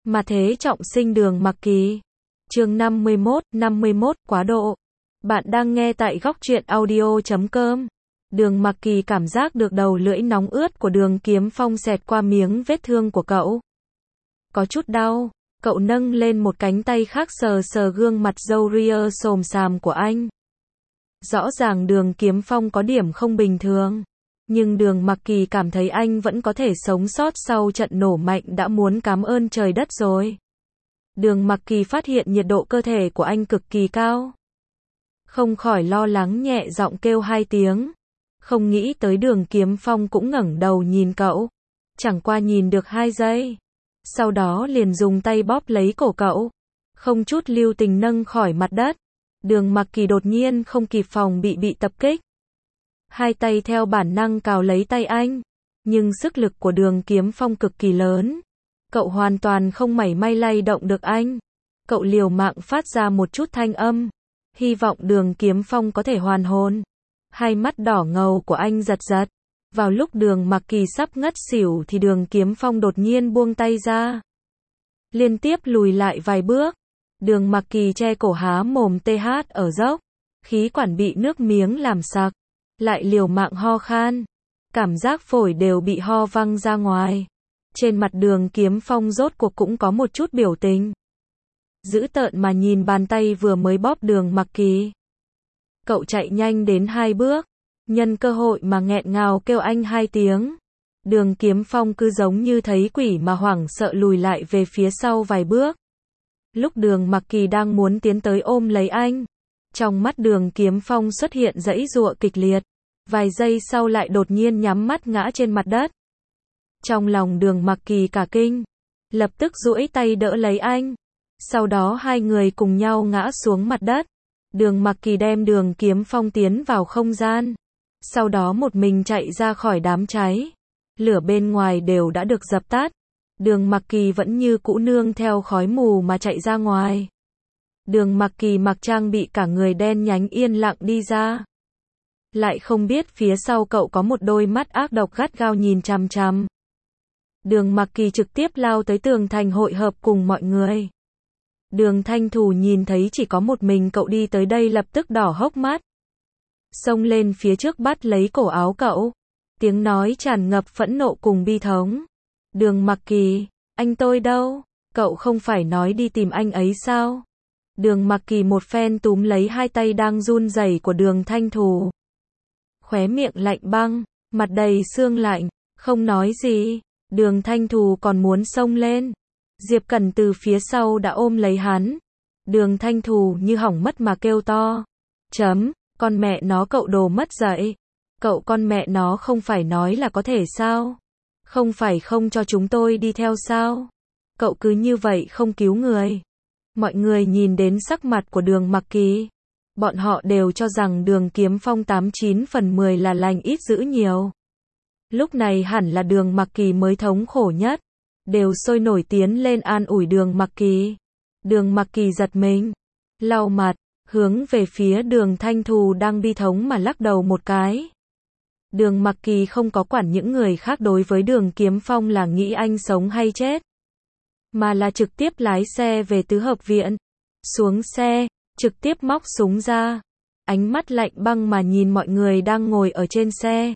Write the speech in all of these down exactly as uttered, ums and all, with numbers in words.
Mà thế trọng sinh Đường Mặc Kỳ. Chương năm mươi mốt, năm mươi mốt, quá độ. Bạn đang nghe tại góc truyện audio chấm com. Đường Mặc Kỳ cảm giác được đầu lưỡi nóng ướt của Đường Kiếm Phong xẹt qua miếng vết thương của cậu. Có chút đau, cậu nâng lên một cánh tay khác sờ sờ gương mặt râu ria xồm xàm của anh. Rõ ràng Đường Kiếm Phong có điểm không bình thường. Nhưng Đường Mặc Kỳ cảm thấy anh vẫn có thể sống sót sau trận nổ mạnh đã muốn cảm ơn trời đất rồi. Đường Mặc Kỳ phát hiện nhiệt độ cơ thể của anh cực kỳ cao. Không khỏi lo lắng nhẹ giọng kêu hai tiếng. Không nghĩ tới Đường Kiếm Phong cũng ngẩng đầu nhìn cậu. Chẳng qua nhìn được hai giây. Sau đó liền dùng tay bóp lấy cổ cậu. Không chút lưu tình nâng khỏi mặt đất. Đường Mặc Kỳ đột nhiên không kịp phòng bị bị tập kích. Hai tay theo bản năng cào lấy tay anh. Nhưng sức lực của Đường Kiếm Phong cực kỳ lớn. Cậu hoàn toàn không mảy may lay động được anh. Cậu liều mạng phát ra một chút thanh âm. Hy vọng Đường Kiếm Phong có thể hoàn hồn. Hai mắt đỏ ngầu của anh giật giật. Vào lúc Đường Mặc Kỳ sắp ngất xỉu thì Đường Kiếm Phong đột nhiên buông tay ra. Liên tiếp lùi lại vài bước. Đường Mặc Kỳ che cổ há mồm tê hát ở dốc. Khí quản bị nước miếng làm sặc. Lại liều mạng ho khan. Cảm giác phổi đều bị ho văng ra ngoài. Trên mặt Đường Kiếm Phong rốt cuộc cũng có một chút biểu tình. Dữ tợn mà nhìn bàn tay vừa mới bóp Đường Mặc Kỳ. Cậu chạy nhanh đến hai bước. Nhân cơ hội mà nghẹn ngào kêu anh hai tiếng. Đường Kiếm Phong cứ giống như thấy quỷ mà hoảng sợ lùi lại về phía sau vài bước. Lúc Đường Mặc Kỳ đang muốn tiến tới ôm lấy anh. Trong mắt Đường Kiếm Phong xuất hiện giãy giụa kịch liệt. Vài giây sau lại đột nhiên nhắm mắt ngã trên mặt đất. Trong lòng Đường Mặc Kỳ cả kinh. Lập tức duỗi tay đỡ lấy anh. Sau đó hai người cùng nhau ngã xuống mặt đất. Đường Mặc Kỳ đem Đường Kiếm Phong tiến vào không gian. Sau đó một mình chạy ra khỏi đám cháy. Lửa bên ngoài đều đã được dập tắt. Đường Mặc Kỳ vẫn như cũ nương theo khói mù mà chạy ra ngoài. Đường Mặc Kỳ mặc trang bị cả người đen nhánh yên lặng đi ra. Lại không biết phía sau cậu có một đôi mắt ác độc gắt gao nhìn chằm chằm. Đường Mặc Kỳ trực tiếp lao tới tường thành hội hợp cùng mọi người. Đường Thanh Thù nhìn thấy chỉ có một mình cậu đi tới đây lập tức đỏ hốc mắt. Xông lên phía trước bắt lấy cổ áo cậu. Tiếng nói tràn ngập phẫn nộ cùng bi thống. Đường Mặc Kỳ, anh tôi đâu? Cậu không phải nói đi tìm anh ấy sao? Đường Mặc Kỳ một phen túm lấy hai tay đang run rẩy của Đường Thanh Thù. Khóe miệng lạnh băng, mặt đầy sương lạnh, không nói gì. Đường Thanh Thù còn muốn xông lên. Diệp Cẩn từ phía sau đã ôm lấy hắn. Đường Thanh Thù như hỏng mất mà kêu to. Chấm, con mẹ nó cậu đồ mất dạy. Cậu con mẹ nó không phải nói là có thể sao? Không phải không cho chúng tôi đi theo sao? Cậu cứ như vậy không cứu người. Mọi người nhìn đến sắc mặt của Đường Mặc Kỳ. Bọn họ đều cho rằng Đường Kiếm Phong tám chín phần mười là lành ít dữ nhiều. Lúc này hẳn là Đường Mặc Kỳ mới thống khổ nhất. Đều sôi nổi tiến lên an ủi Đường Mặc Kỳ. Đường Mặc Kỳ giật mình. Lau mặt, hướng về phía Đường Thanh Thù đang bi thống mà lắc đầu một cái. Đường Mặc Kỳ không có quản những người khác đối với Đường Kiếm Phong là nghĩ anh sống hay chết. Mà là trực tiếp lái xe về tứ hợp viện. Xuống xe, trực tiếp móc súng ra. Ánh mắt lạnh băng mà nhìn mọi người đang ngồi ở trên xe.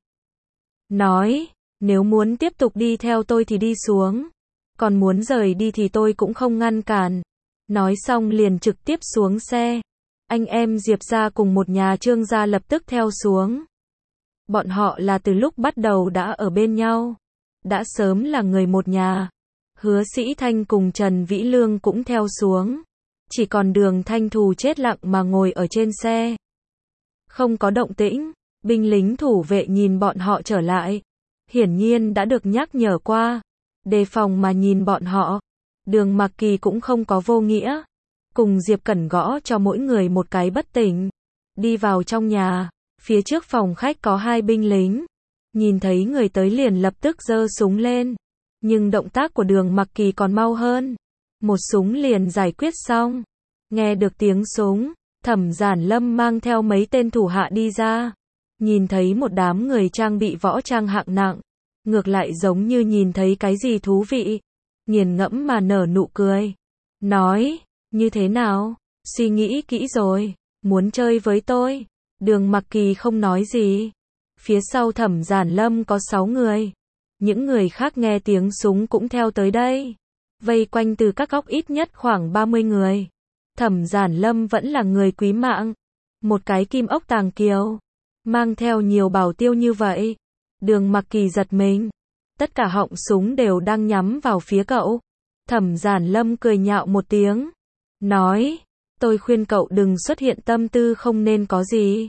Nói, nếu muốn tiếp tục đi theo tôi thì đi xuống. Còn muốn rời đi thì tôi cũng không ngăn cản. Nói xong liền trực tiếp xuống xe. Anh em Diệp gia cùng một nhà Trương gia lập tức theo xuống. Bọn họ là từ lúc bắt đầu đã ở bên nhau. Đã sớm là người một nhà. Hứa Sĩ Thanh cùng Trần Vĩ Lương cũng theo xuống. Chỉ còn Đường Thanh Thù chết lặng mà ngồi ở trên xe. Không có động tĩnh. Binh lính thủ vệ nhìn bọn họ trở lại. Hiển nhiên đã được nhắc nhở qua. Đề phòng mà nhìn bọn họ. Đường Mặc Kỳ cũng không có vô nghĩa. Cùng Diệp Cẩn gõ cho mỗi người một cái bất tỉnh. Đi vào trong nhà. Phía trước phòng khách có hai binh lính. Nhìn thấy người tới liền lập tức giơ súng lên. Nhưng động tác của Đường Mặc Kỳ còn mau hơn. Một súng liền giải quyết xong. Nghe được tiếng súng, Thẩm Giản Lâm mang theo mấy tên thủ hạ đi ra. Nhìn thấy một đám người trang bị võ trang hạng nặng. Ngược lại giống như nhìn thấy cái gì thú vị. nghiền ngẫm mà nở nụ cười. Nói, như thế nào? Suy nghĩ kỹ rồi, muốn chơi với tôi? Đường Mặc Kỳ không nói gì. Phía sau Thẩm Giản Lâm có sáu người. Những người khác nghe tiếng súng cũng theo tới đây. Vây quanh từ các góc ít nhất khoảng ba mươi người. Thẩm Giản Lâm vẫn là người quý mạng. Một cái kim ốc tàng kiều. Mang theo nhiều bảo tiêu như vậy. Đường Mặc Kỳ giật mình. Tất cả họng súng đều đang nhắm vào phía cậu. Thẩm Giản Lâm cười nhạo một tiếng. Nói, tôi khuyên cậu đừng xuất hiện tâm tư không nên có gì.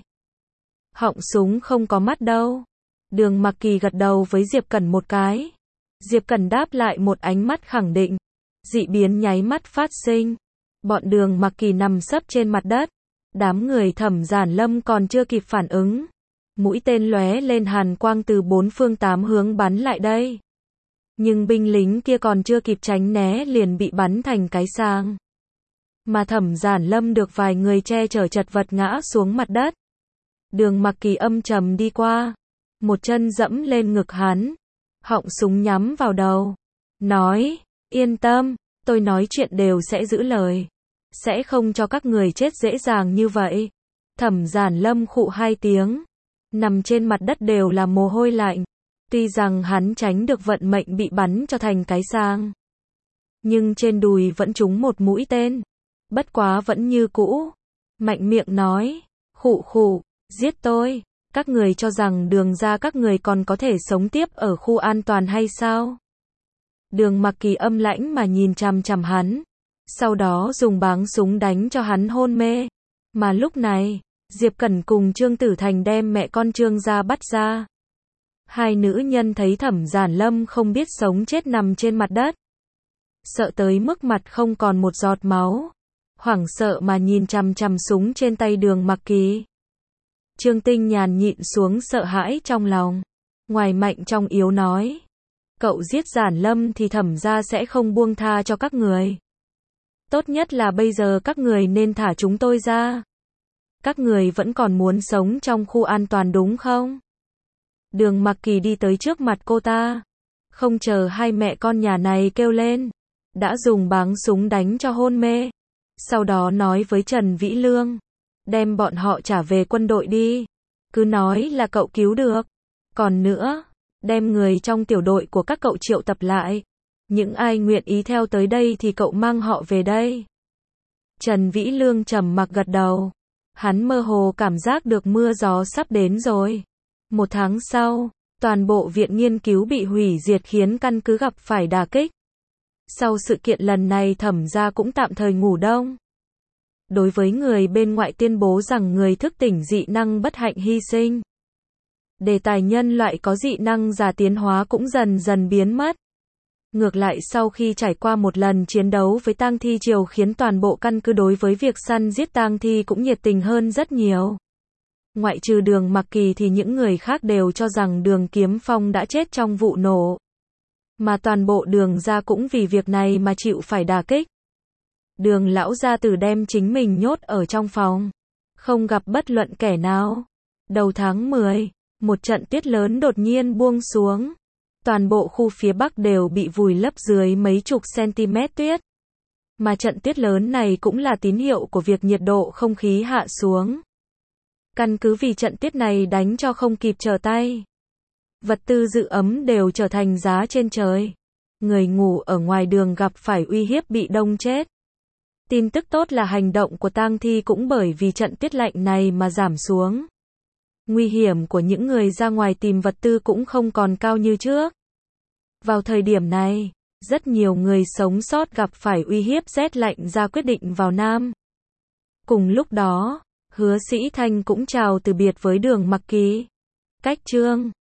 Họng súng không có mắt đâu. Đường Mặc Kỳ gật đầu với Diệp Cẩn một cái. Diệp Cẩn đáp lại một ánh mắt khẳng định. Dị biến nháy mắt phát sinh. Bọn Đường Mặc Kỳ nằm sấp trên mặt đất. Đám người Thẩm Giản Lâm còn chưa kịp phản ứng. Mũi tên lóe lên hàn quang từ bốn phương tám hướng bắn lại đây. Nhưng binh lính kia còn chưa kịp tránh né liền bị bắn thành cái sang. Mà Thẩm Giản Lâm được vài người che chở chật vật ngã xuống mặt đất. Đường Mặc Kỳ âm trầm đi qua. Một chân dẫm lên ngực hắn. Họng súng nhắm vào đầu. Nói, yên tâm, tôi nói chuyện đều sẽ giữ lời. Sẽ không cho các người chết dễ dàng như vậy. Thẩm Giản Lâm khụ hai tiếng. Nằm trên mặt đất đều là mồ hôi lạnh. Tuy rằng hắn tránh được vận mệnh bị bắn cho thành cái sang. Nhưng trên đùi vẫn trúng một mũi tên. Bất quá vẫn như cũ. Mạnh miệng nói, khụ khụ, giết tôi. Các người cho rằng Đường gia các người còn có thể sống tiếp ở khu an toàn hay sao? Đường Mặc Kỳ âm lãnh mà nhìn chằm chằm hắn. Sau đó dùng báng súng đánh cho hắn hôn mê. Mà lúc này, Diệp Cẩn cùng Trương Tử Thành đem mẹ con Trương gia bắt ra. Hai nữ nhân thấy Thẩm Giản Lâm không biết sống chết nằm trên mặt đất. Sợ tới mức mặt không còn một giọt máu. Hoảng sợ mà nhìn chằm chằm súng trên tay Đường Mặc Kỳ. Trương Tinh Nhàn nhịn xuống sợ hãi trong lòng. Ngoài mạnh trong yếu nói. Cậu giết Giản Lâm thì Thẩm gia sẽ không buông tha cho các người. Tốt nhất là bây giờ các người nên thả chúng tôi ra. Các người vẫn còn muốn sống trong khu an toàn đúng không? Đường Mặc Kỳ đi tới trước mặt cô ta. Không chờ hai mẹ con nhà này kêu lên. Đã dùng báng súng đánh cho hôn mê. Sau đó nói với Trần Vĩ Lương. Đem bọn họ trả về quân đội đi. Cứ nói là cậu cứu được. Còn nữa, đem người trong tiểu đội của các cậu triệu tập lại. Những ai nguyện ý theo tới đây thì cậu mang họ về đây. Trần Vĩ Lương trầm mặc gật đầu. Hắn mơ hồ cảm giác được mưa gió sắp đến rồi. Một tháng sau, toàn bộ viện nghiên cứu bị hủy diệt khiến căn cứ gặp phải đả kích. Sau sự kiện lần này Thẩm gia cũng tạm thời ngủ đông. Đối với người bên ngoại tuyên bố rằng người thức tỉnh dị năng bất hạnh hy sinh. Đề tài nhân loại có dị năng giả tiến hóa cũng dần dần biến mất. Ngược lại sau khi trải qua một lần chiến đấu với tang thi triều khiến toàn bộ căn cứ đối với việc săn giết tang thi cũng nhiệt tình hơn rất nhiều. Ngoại trừ Đường Mặc Kỳ thì những người khác đều cho rằng Đường Kiếm Phong đã chết trong vụ nổ. Mà toàn bộ Đường gia cũng vì việc này mà chịu phải đả kích. Đường lão gia tử đem chính mình nhốt ở trong phòng. Không gặp bất luận kẻ nào. Đầu tháng mười, một trận tuyết lớn đột nhiên buông xuống. Toàn bộ khu phía Bắc đều bị vùi lấp dưới mấy chục cm tuyết. Mà trận tuyết lớn này cũng là tín hiệu của việc nhiệt độ không khí hạ xuống. Căn cứ vì trận tuyết này đánh cho không kịp trở tay. Vật tư giữ ấm đều trở thành giá trên trời. Người ngủ ở ngoài đường gặp phải uy hiếp bị đông chết. Tin tức tốt là hành động của tang thi cũng bởi vì trận tuyết lạnh này mà giảm xuống. Nguy hiểm của những người ra ngoài tìm vật tư cũng không còn cao như trước. Vào thời điểm này, rất nhiều người sống sót gặp phải uy hiếp rét lạnh ra quyết định vào Nam. Cùng lúc đó, Hứa Sĩ Thanh cũng chào từ biệt với Đường Mặc Kỳ. Cách chương